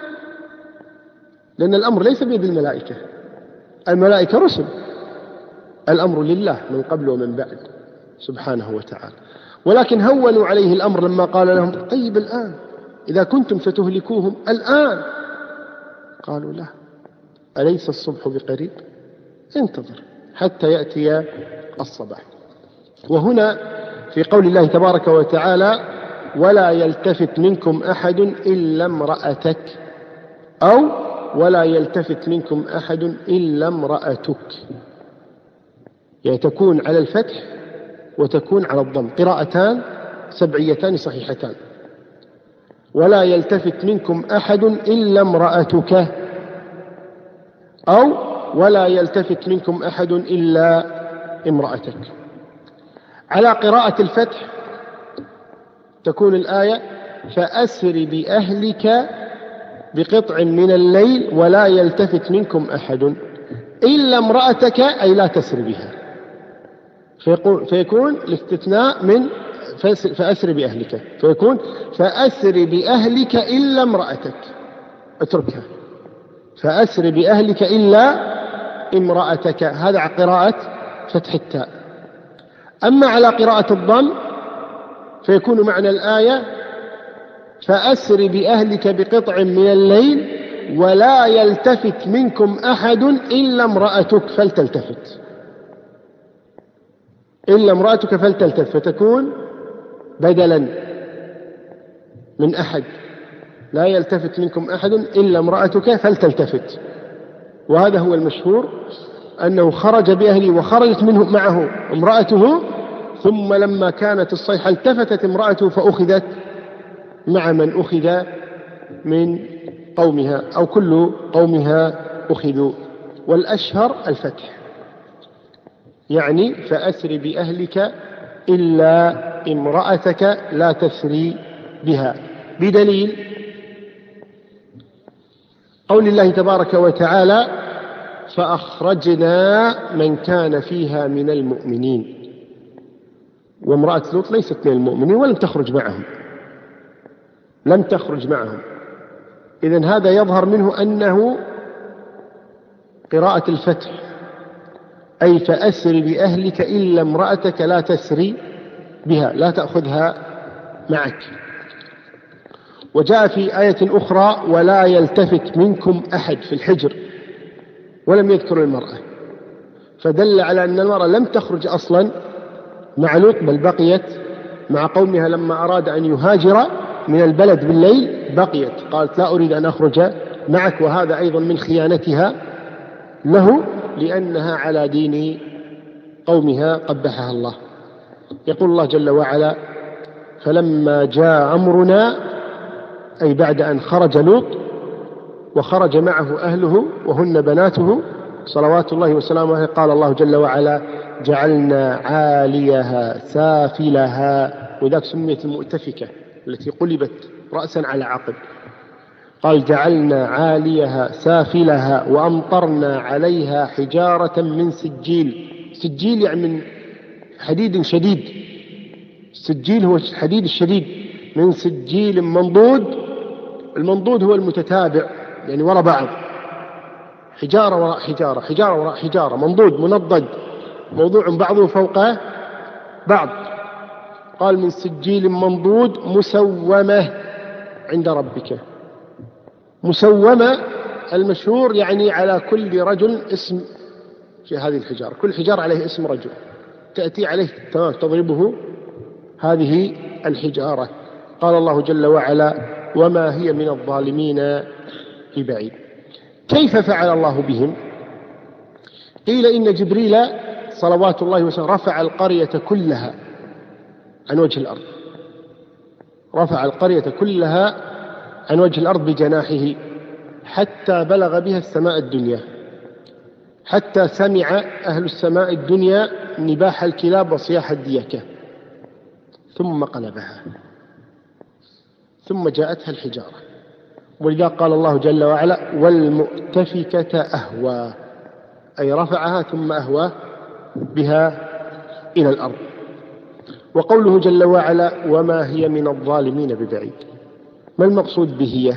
لأن الأمر ليس بيد الملائكة، الملائكة رسل، الأمر لله من قبل ومن بعد سبحانه وتعالى. ولكن هونوا عليه الأمر لما قال لهم طيب الآن إذا كنتم ستهلكوهم الآن، قالوا لا أليس الصبح بقريب؟ انتظر حتى يأتي الصباح. وهنا في قول الله تبارك وتعالى ولا يلتفت منكم أحد إلا امرأتك أو ولا يلتفت منكم أحد إلا امرأتك، يعني تكون على الفتح وتكون على الضم، قراءتان سبعيتان صحيحتان. ولا يلتفت منكم أحد إلا امرأتك، أو ولا يلتفت منكم أحد إلا امرأتك. على قراءة الفتح تكون الآية فأسر بأهلك بقطع من الليل ولا يلتفت منكم أحد إلا امرأتك، أي لا تسر بها، فيكون الاستثناء من فأسر بأهلك، فيكون فأسر بأهلك إلا امرأتك، اتركها، فأسر بأهلك إلا امرأتك. هذا على قراءة فتح التاء. أما على قراءة الضم فيكون معنى الآية فأسر بأهلك بقطع من الليل ولا يلتفت منكم أحد إلا امرأتك فلتلتفت، إلا امرأتك فلتلتفت، فتكون بدلا من أحد، لا يلتفت منكم أحد إلا امرأتك فلتلتفت. وهذا هو المشهور، أنه خرج بأهله وخرجت منه معه امرأته، ثم لما كانت الصيحة التفتت امرأته فأخذت مع من أخذ من قومها، أو كل قومها أخذوا. والأشهر الفتح، يعني فأسر بأهلك إلا امرأتك لا تسري بها، بدليل قول الله تبارك وتعالى فأخرجنا من كان فيها من المؤمنين. وامرأة لوط ليست من المؤمنين ولم تخرج معهم، لم تخرج معهم. إذن هذا يظهر منه أنه قراءة الفتح، أي فأسر بأهلك إلا امرأتك لا تسري بها، لا تأخذها معك. وجاء في آية أخرى ولا يلتفت منكم أحد في الحجر، ولم يذكر المرأة، فدل على أن المرأة لم تخرج أصلا مع لوط، بل بقيت مع قومها. لما أراد أن يهاجر من البلد بالليل بقيت، قالت لا أريد أن أخرج معك، وهذا أيضا من خيانتها له، لأنها على دين قومها قبحها الله. يقول الله جل وعلا فلما جاء أمرنا، أي بعد أن خرج لوط وخرج معه أهله وهن بناته صلوات الله وسلامه عليه، قال الله جل وعلا جعلنا عاليها سافلها، وذاك سميت المؤتفكة التي قلبت رأسا على عقب، قال جعلنا عاليها سافلها وأمطرنا عليها حجارة من سجيل. سجيل يعني من حديد شديد، السجيل هو الحديد الشديد، من سجيل منضود. المنضود هو المتتابع، يعني وراء بعض، حجارة وراء حجارة، حجارة وراء حجارة، منضود منضد، موضوع بعضه فوق بعض. قال من سجيل منضود مسومة عند ربك. مسومة المشهور يعني على كل رجل اسم في هذه الحجارة، كل حجار عليه اسم رجل تأتي عليه تضربه هذه الحجارة. قال الله جل وعلا وما هي من الظالمين ببعيد. كيف فعل الله بهم؟ قيل إن جبريل صلوات الله وسلامه رفع القرية كلها عن وجه الأرض، رفع القرية كلها عن وجه الأرض بجناحه حتى بلغ بها السماء الدنيا، حتى سمع أهل السماء الدنيا نباح الكلاب وصياح الديكة، ثم قلبها، ثم جاءتها الحجارة. ولذا قال الله جل وعلا والمؤتفكة أهوى، أي رفعها ثم أهوى بها إلى الأرض. وقوله جل وعلا وما هي من الظالمين ببعيد، ما المقصود بهي؟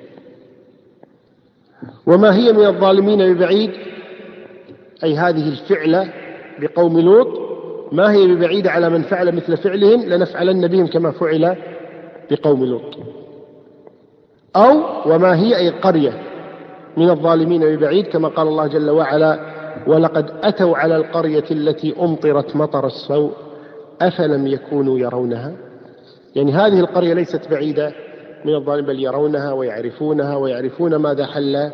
وما هي من الظالمين ببعيد، أي هذه الفعلة بقوم لوط ما هي ببعيدة على من فعل مثل فعلهم، لنفعلن بهم كما فعل بقوم لوط. أو وما هي أي القرية من الظالمين ببعيد، كما قال الله جل وعلا ولقد أتوا على القرية التي أمطرت مطر السوء أفلم يكونوا يرونها. يعني هذه القرية ليست بعيدة من الظالمين، بل يرونها ويعرفونها ويعرفون ماذا حل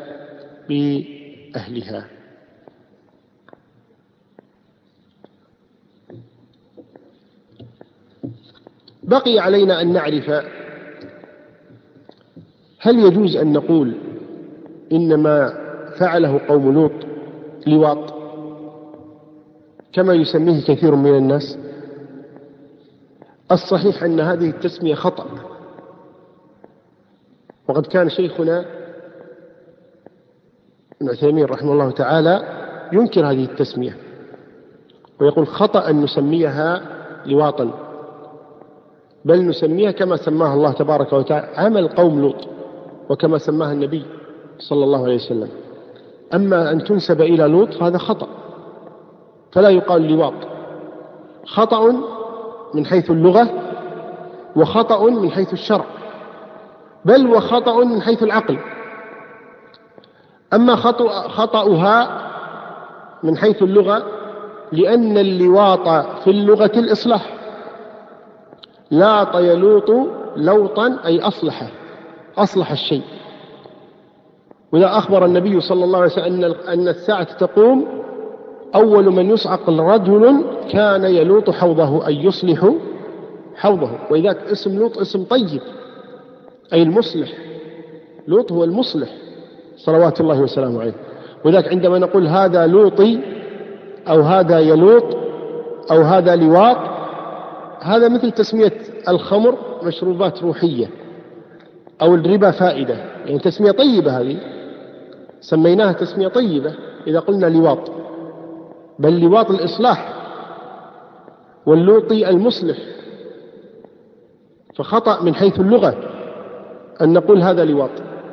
بأهلها. بقي علينا أن نعرف هل يجوز أن نقول إنما فعله قوم لوط لواط كما يسميه كثير من الناس؟ الصحيح أن هذه التسمية خطأ، وقد كان شيخنا ابن عثيمين رحمه الله تعالى ينكر هذه التسمية ويقول خطأ أن نسميها لواطا، بل نسميها كما سماها الله تبارك وتعالى عمل قوم لوط، وكما سماها النبي صلى الله عليه وسلم. أما أن تنسب إلى لوط فهذا خطأ، فلا يقال لواط. خطأ من حيث اللغة، وخطأ من حيث الشرع، بل وخطأ من حيث العقل. أما خطأها من حيث اللغة لأن اللواط في اللغة الإصلاح، لاط يلوط لوطا أي أصلح الشيء. وإذا أخبر النبي صلى الله عليه وسلم أن الساعة تقوم أول من يصعق رجل كان يلوط حوضه أي يصلح حوضه، وإذاك اسم لوط اسم طيب أي المصلح، لوط هو المصلح صلوات الله وسلامه عليه. وذاك عندما نقول هذا لوطي أو هذا يلوط أو هذا لواط، هذا مثل تسمية الخمر مشروبات روحية أو الربا فائدة، يعني تسمية طيبة، هذه سميناها تسمية طيبة إذا قلنا لواط، بل لواط الإصلاح واللوطي المصلح. فخطأ من حيث اللغة أن نقول هذا لواط،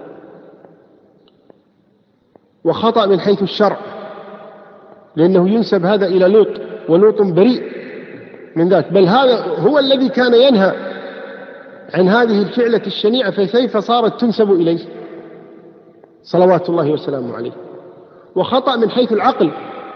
وخطأ من حيث الشرع لأنه ينسب هذا إلى لوط، ولوط بريء من ذلك، بل هذا هو الذي كان ينهى عن هذه الفعلة الشنيعة، فكيف صارت تنسب إليه صلوات الله وسلامه عليه. وخطأ من حيث العقل.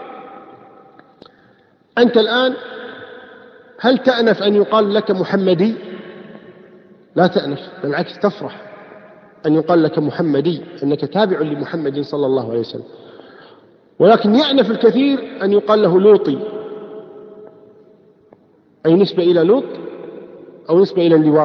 أنت الآن هل تأنف أن يقال لك محمدي؟ لا تأنف، بالعكس تفرح أن يقال لك محمدي، أنك تابع لمحمد صلى الله عليه وسلم. ولكن يأنف الكثير أن يقال له لوطي، أي نسبة إلى لوط أو نسبة إلى اللواط،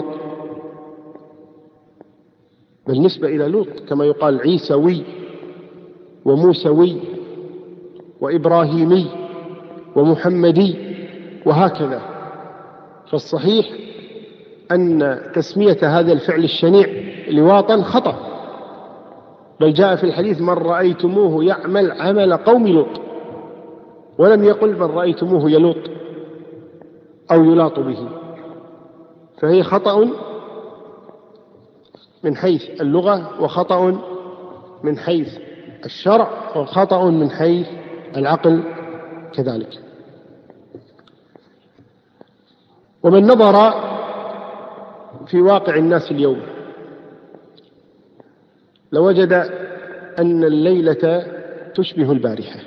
بل نسبة إلى لوط، كما يقال عيسوي وموسوي وإبراهيمي ومحمدي وهكذا. فالصحيح أن تسمية هذا الفعل الشنيع لواطا خطأ، بل جاء في الحديث من رأيتموه يعمل عمل قوم لوط، ولم يقل من رأيتموه يلوط أو يلاط به. فهي خطأ من حيث اللغة، وخطأ من حيث الشرع، وخطأ من حيث العقل كذلك. ومن نظر في واقع الناس اليوم لوجد أن الليلة تشبه البارحة،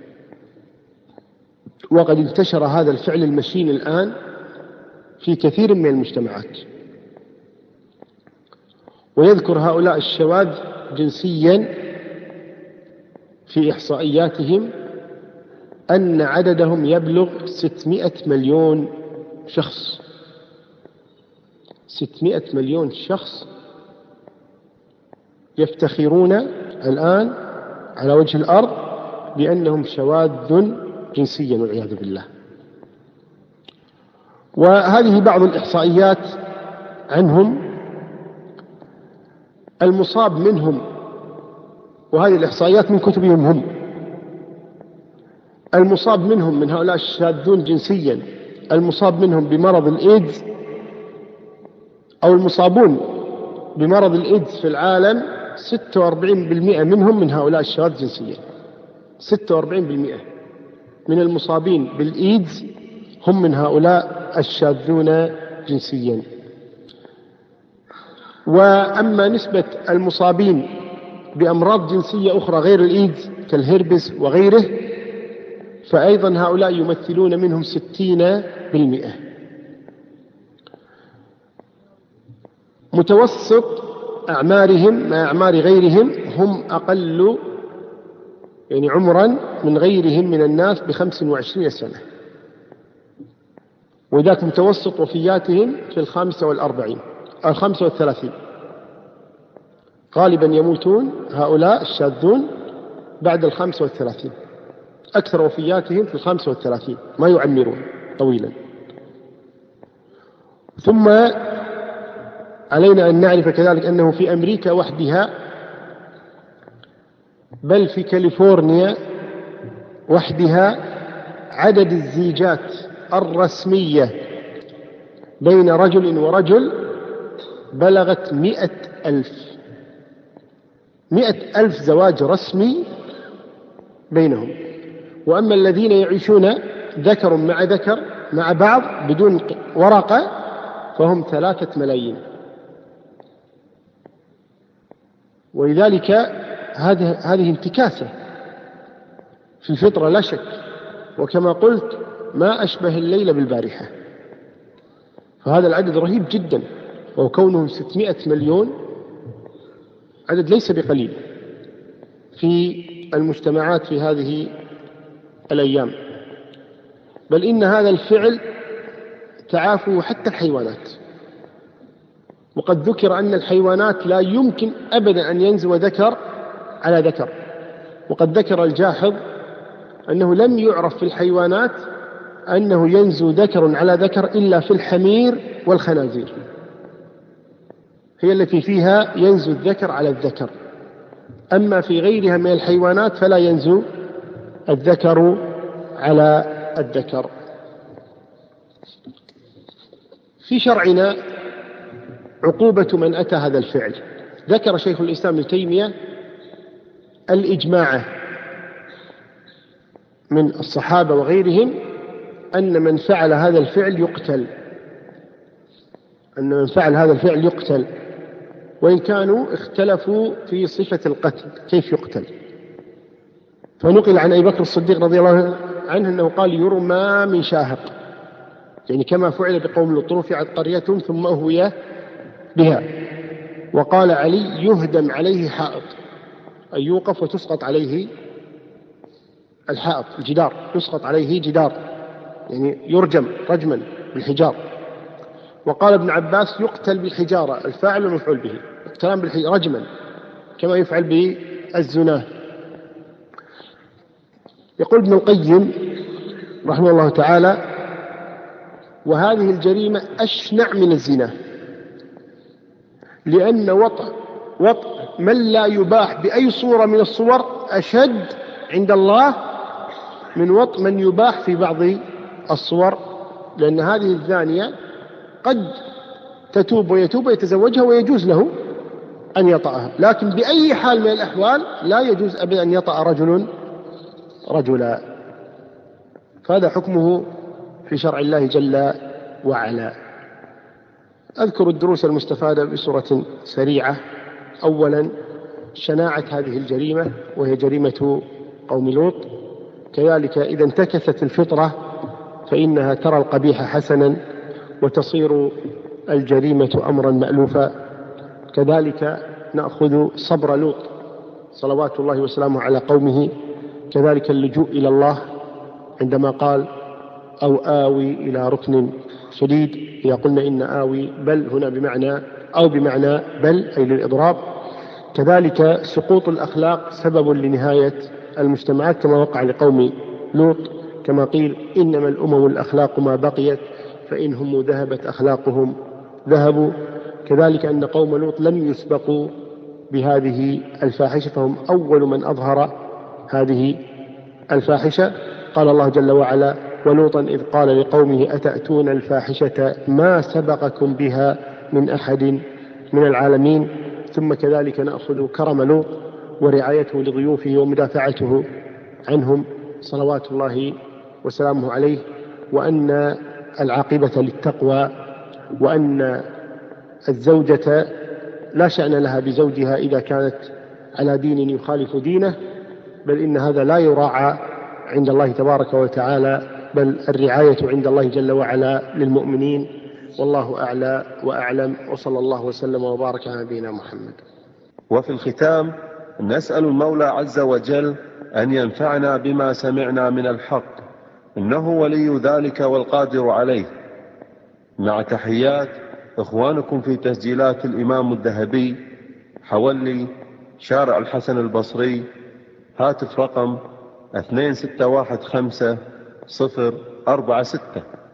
وقد انتشر هذا الفعل المشين الآن في كثير من المجتمعات. ويذكر هؤلاء الشواذ جنسيا في إحصائياتهم أن عددهم يبلغ 600 مليون شخص. 600 مليون شخص يفتخرون الآن على وجه الأرض بأنهم شواذ جنسيا والعياذ بالله. وهذه بعض الإحصائيات عنهم. المصاب منهم، وهذه الإحصائيات من كتبهم هم، المصاب منهم من هؤلاء الشاذون جنسيا، المصاب منهم بمرض الإيدز أو المصابون بمرض الإيدز في العالم 46% منهم من هؤلاء الشواذ جنسيا. 46% من المصابين بالإيدز هم من هؤلاء الشاذون جنسيا. وأما نسبة المصابين بأمراض جنسية أخرى غير الإيدز كالهربس وغيره فأيضا هؤلاء يمثلون منهم 60%. متوسط أعمارهم مع أعمار غيرهم هم أقل عمرا من غيرهم من الناس ب25 سنة. وذاك متوسط وفياتهم في 35. غالبا يموتون هؤلاء الشاذون بعد 35، أكثر وفياتهم في 35، ما يعمرون طويلا. ثم علينا أن نعرف كذلك أنه في أمريكا وحدها، بل في كاليفورنيا وحدها، عدد الزيجات الرسمية بين رجل ورجل بلغت 100,000 زواج رسمي بينهم. وأما الذين يعيشون ذكر مع ذكر مع بعض بدون ورقة فهم 3 ملايين. ولذلك هذه انتكاسة في الفطرة لا شك، وكما قلت ما أشبه الليل بالبارحة. فهذا العدد رهيب جدا، وكونهم 600 مليون عدد ليس بقليل في المجتمعات في هذه الأيام. بل إن هذا الفعل تعافه حتى الحيوانات، وقد ذكر أن الحيوانات لا يمكن أبدا أن ينزو ذكر على ذكر. وقد ذكر الجاحظ أنه لم يعرف في الحيوانات أنه ينزو ذكر على ذكر إلا في الحمير والخنازير، هي التي فيها ينزو الذكر على الذكر. أما في غيرها من الحيوانات فلا ينزو الذكر على الذكر. في شرعنا عقوبة من أتى هذا الفعل. ذكر شيخ الإسلام ابن تيمية الإجماع من الصحابة وغيرهم أن من فعل هذا الفعل يقتل، وإن كانوا اختلفوا في صفة القتل كيف يقتل. فنقل عن أبي بكر الصديق رضي الله عنه أنه قال يرمى من شاهق، يعني كما فعل بقوم لوط، رفعت قريتهم ثم أهوي بها. وقال علي يهدم عليه حائط، أي يوقف وتسقط عليه الحائط، الجدار، يسقط عليه جدار، يعني يرجم رجما بالحجار. وقال ابن عباس يقتل بالحجارة، الفاعل والمفعول به، يقتلان بالحجارة رجما كما يفعل بالزنا. يقول ابن القيم رحمه الله تعالى: وهذه الجريمة أشنع من الزنا، لأن وطء من لا يباح بأي صورة من الصور أشد عند الله من وطء من يباح في بعض الصور، لأن هذه الزانية قد تتوب ويتوب ويتزوجها ويجوز له أن يطأها، لكن بأي حال من الأحوال لا يجوز أبدا أن يطأ رجل رجلا. فهذا حكمه في شرع الله جل وعلا. أذكر الدروس المستفادة بصورة سريعة. أولا، شناعة هذه الجريمة وهي جريمة قوم لوط. كذلك إذا انتكست الفطرة فإنها ترى القبيح حسنا وتصير الجريمة أمرا مألوفا. كذلك نأخذ صبر لوط صلوات الله وسلامه على قومه، كذلك اللجوء إلى الله عندما قال أو آوي إلى ركن شديد. إذا قلنا إن آوي بل هنا بمعنى أو بمعنى بل أي للإضراب. كذلك سقوط الأخلاق سبب لنهاية المجتمعات كما وقع لقوم لوط، كما قيل إنما الأمم الأخلاق ما بقيت فإنهم ذهبت أخلاقهم ذهبوا. كذلك أن قوم لوط لم يسبقوا بهذه الفاحشة فهم أول من أظهر هذه الفاحشة. قال الله جل وعلا: ولوطا إذ قال لقومه أتأتون الفاحشة ما سبقكم بها من أحد من العالمين. ثم كذلك نأخذ كرم لوط ورعايته لضيوفه ومدافعته عنهم صلوات الله وسلامه عليه، وأن العاقبة للتقوى، وأن الزوجة لا شأن لها بزوجها إذا كانت على دين يخالف دينه، بل إن هذا لا يراعى عند الله تبارك وتعالى، بل الرعاية عند الله جل وعلا للمؤمنين. والله أعلى وأعلم، وصلى الله وسلم وبارك على نبينا محمد. وفي الختام نسأل المولى عز وجل أن ينفعنا بما سمعنا من الحق، إنه ولي ذلك والقادر عليه، مع تحيات إخوانكم في تسجيلات الإمام الذهبي، حولي، شارع الحسن البصري، هاتف رقم 2615 046.